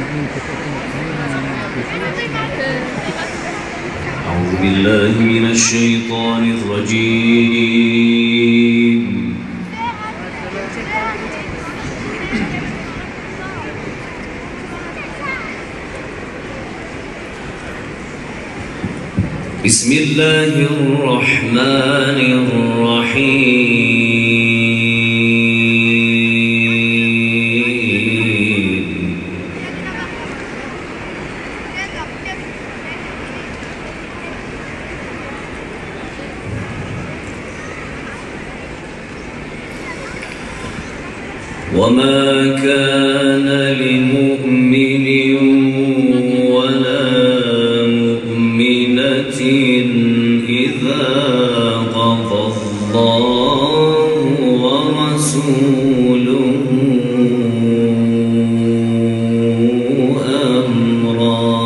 أعوذ بالله من الشيطان الرجيم. بسم الله الرحمن الرحيم. وما كان لمؤمن ولا مؤمنة إذا قضى الله ورسوله أمرا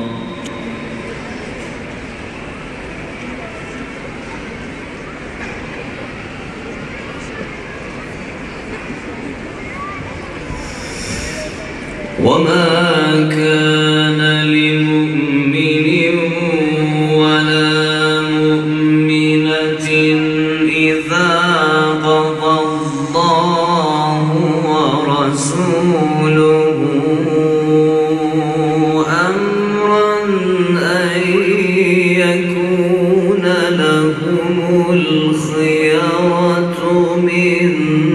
وما كان لمؤمن ولا مؤمنة إذا قضى الله ورسوله أمرا أن يكون لهم الخيرة من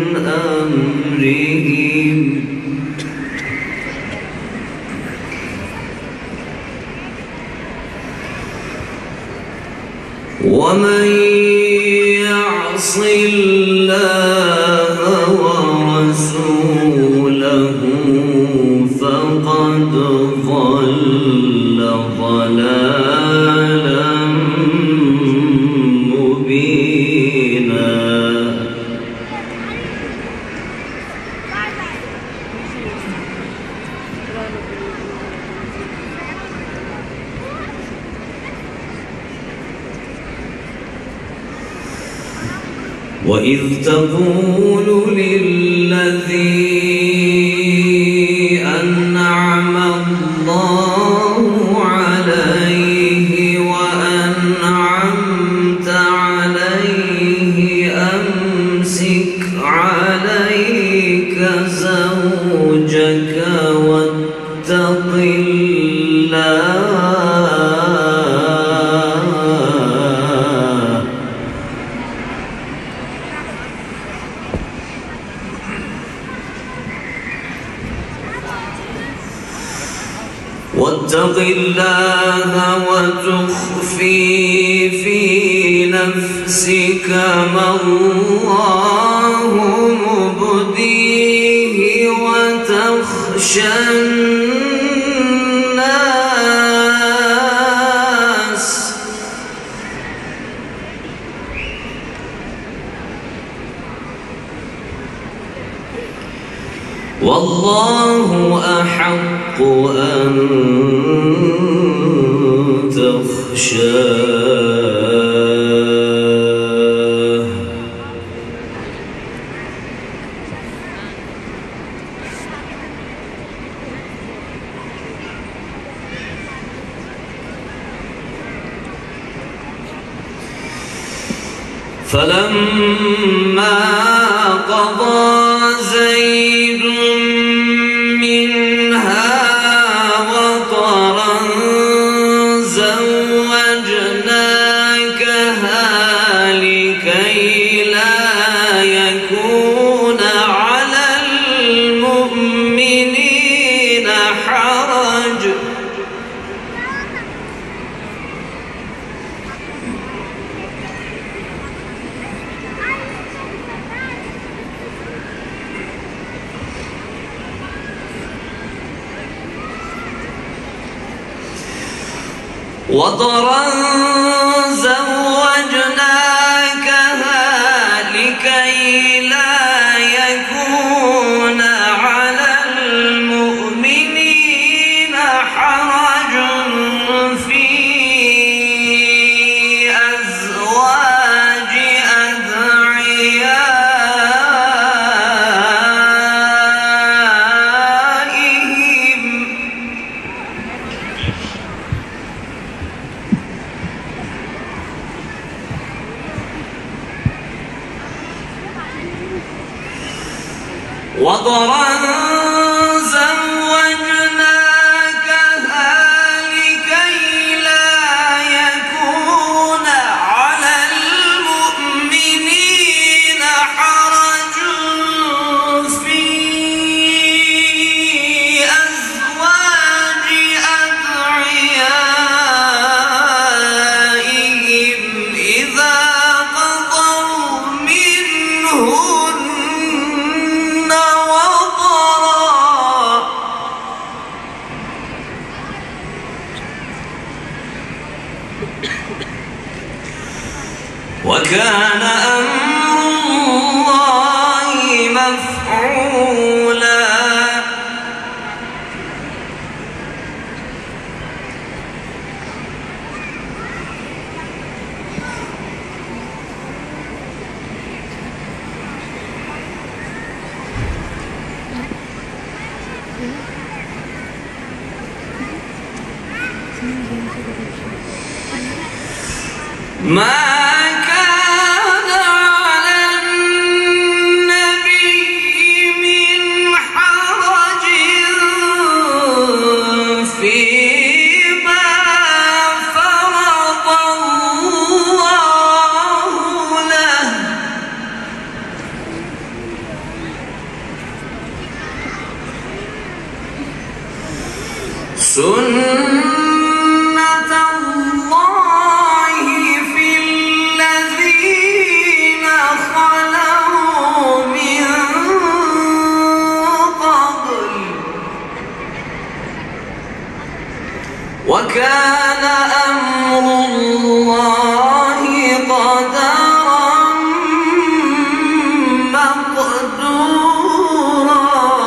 أمرهم. ومن يعص الله ورسوله فقد ضل ضلالا مبينا. وإذ تقول للذي أنعم الله عليه وأنعمت عليه أمسك عليك زوجك واتق الله واتق الله وتخفي في نفسك ما الله مبديه وتخشى الناس والله أحق أن تخشاه. فلما قضى زيد منها وطرا زوجناكها لكي لا يكون على المؤمنين حرج وطرا زوجناكها لكي لا يكون على المؤمنين حرج في أزواج أدعيائهم قطرا زوجناكها لكي لا يكون على المؤمنين حرج في أزواج أدعيائهم إذا قضوا منهن وطرا. وكان أمر الله مفعولا. ما كان على النبي من حرج فيما فرض الله له. سنة الله في الذين خلوا من قبل وكان أمر الله قدرا مقدورا.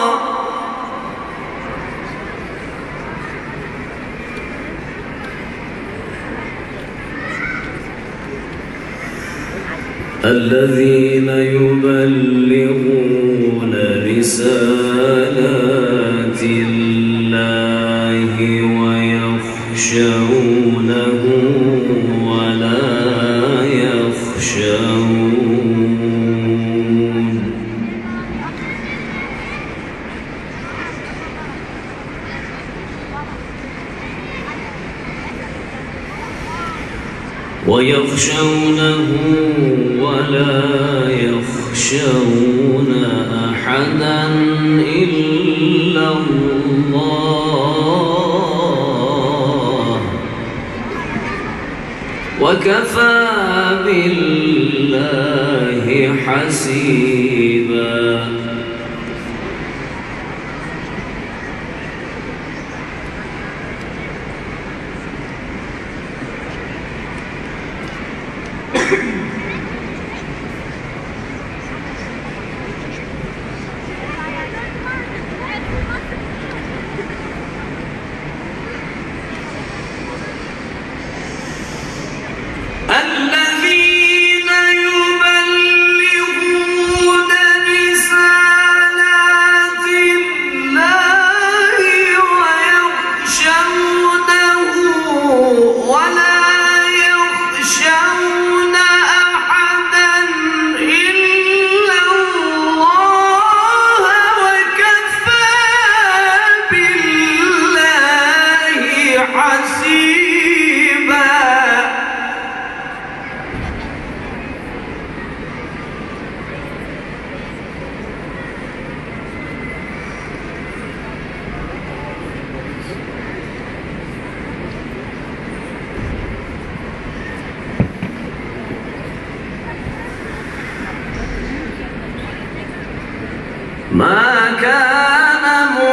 الذين يبلغون رسالات الله ويخشونه ولا يخشون. ويخشونه ولا يخشون أحدا إلا الله وكفى بالله حسيبا. الذين يبلغون رسالات الله ويخشونه ولا يخشون أحدا إلا الله وكفى بالله حسيبا. ما كان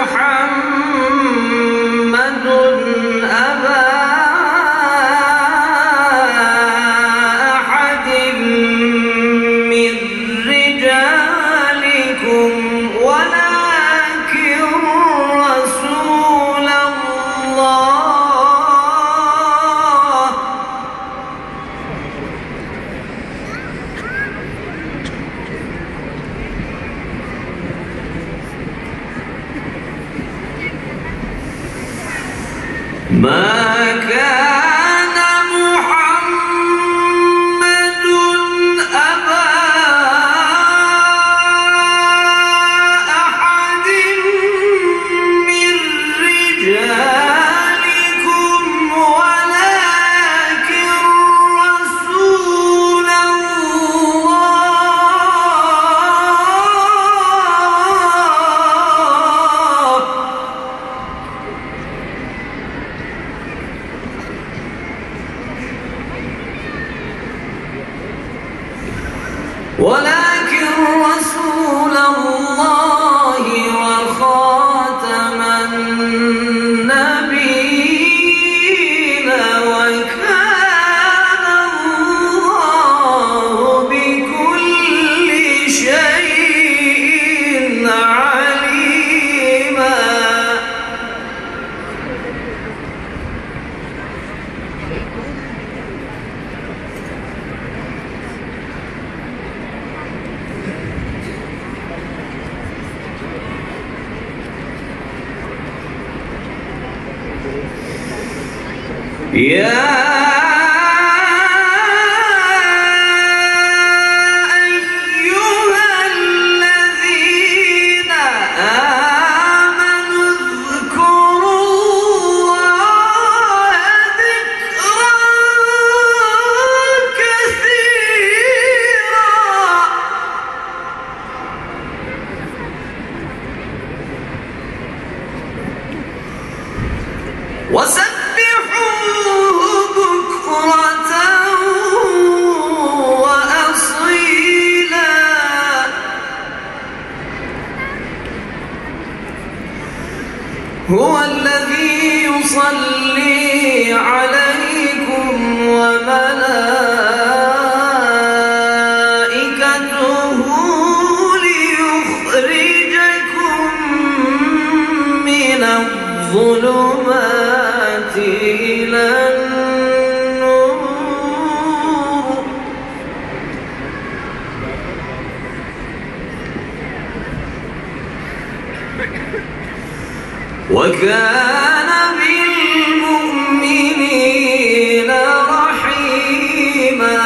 محمد أبا أحد من رجالكم ولكن رسول الله. ما كان محمد أبا أحد يا وسبحوه بكرة وأصيلا هو الذي يصلي عليكم وملائكته ليخرجكم من الظلمات إلى النور وكان بالمؤمنين رحيما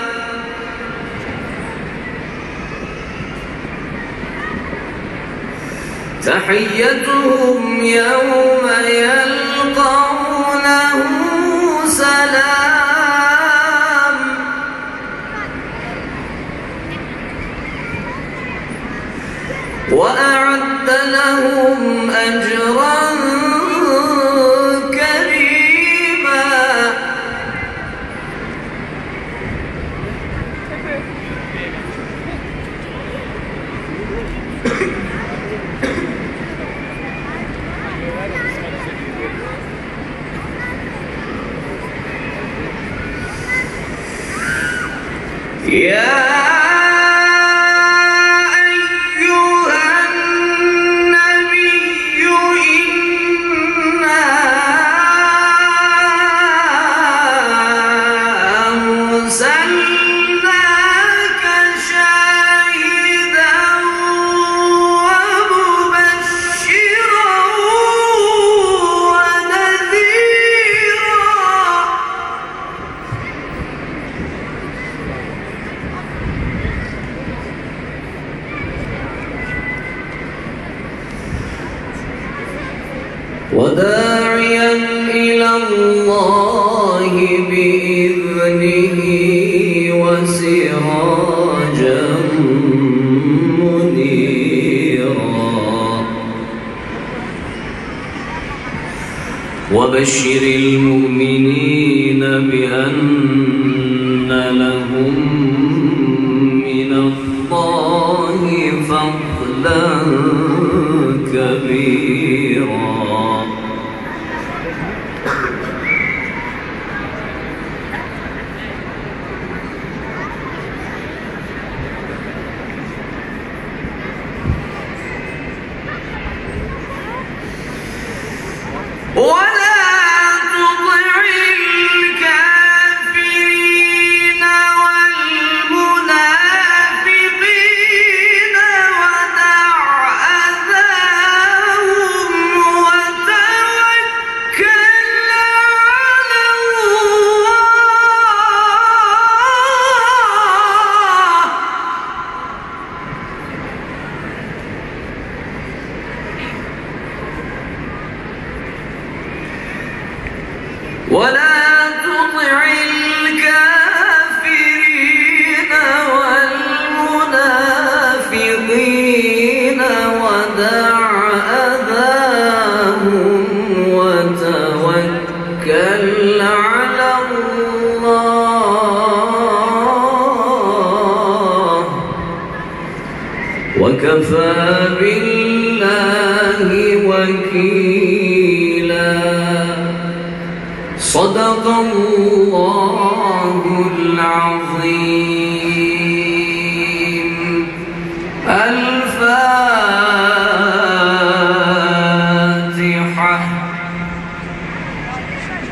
تحيتهم يوم يلقونه سلام وأعد لهم أجرا كريما يا وداعيا إلى الله بإذنه وسراجا منيرا وبشر المؤمنين بأن لهم من الله فضلا كبيرا ولا تطع الكافرين والمنافقين ودع أذاهم وتوكل على الله ولا تطع الكافرين والمنافقين ودع أذاهم وتوكل على الله وكفى بالله وكيلا صدق الله العظيم.